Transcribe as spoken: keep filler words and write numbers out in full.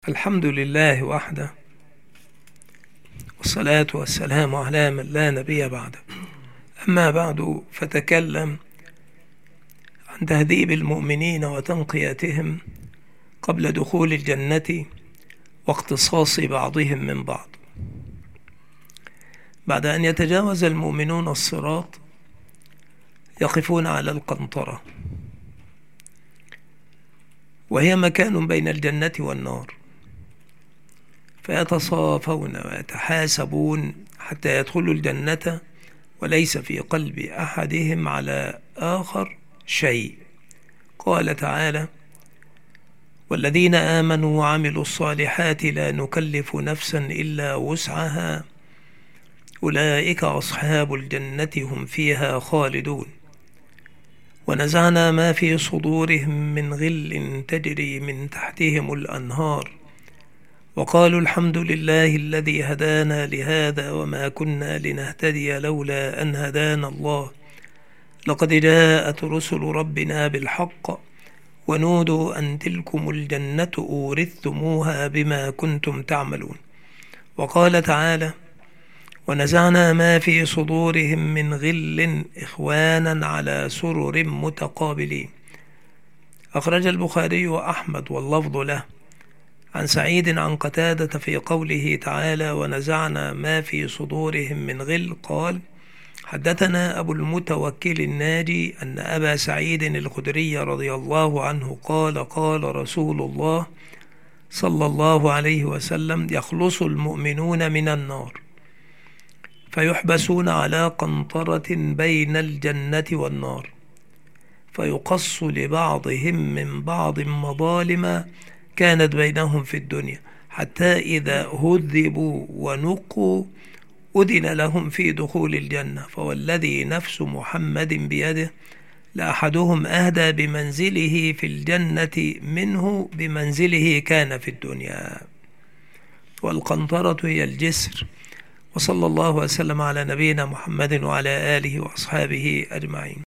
الحمد لله وحده، والصلاة والسلام على من لا نبي بعده. أما بعد، فتكلم عن تهذيب المؤمنين وتنقيتهم قبل دخول الجنة واقتصاص بعضهم من بعض. بعد أن يتجاوز المؤمنون الصراط يقفون على القنطرة، وهي مكان بين الجنة والنار، فيتصافون ويتحاسبون حتى يدخلوا الجنة وليس في قلب أحدهم على آخر شيء. قال تعالى: والذين آمنوا وعملوا الصالحات لا نكلف نفسا إلا وسعها أولئك أصحاب الجنة هم فيها خالدون. ونزعنا ما في صدورهم من غل تجري من تحتهم الأنهار وقالوا الحمد لله الذي هدانا لهذا وما كنا لنهتدي لولا أن هدانا الله لقد جاءت رسل ربنا بالحق ونودوا أن تلكم الجنة أورثتموها بما كنتم تعملون. وقال تعالى: ونزعنا ما في صدورهم من غل إخوانا على سرر متقابلين. أخرج البخاري وأحمد واللفظ له عن سعيد عن قتادة في قوله تعالى: ونزعنا ما في صدورهم من غل، قال: حدثنا أبو المتوكل الناجي أن أبا سعيد الخدري رضي الله عنه قال: قال رسول الله صلى الله عليه وسلم: يخلص المؤمنون من النار فيحبسون على قنطرة بين الجنة والنار، فيقص لبعضهم من بعض مظالم كانت بينهم في الدنيا، حتى إذا هذبوا ونقوا أذن لهم في دخول الجنة. فوالذي نفس محمد بيده لأحدهم أهدى بمنزله في الجنة منه بمنزله كان في الدنيا. والقنطرة هي الجسر. وصلى الله وسلم على نبينا محمد وعلى آله وأصحابه أجمعين.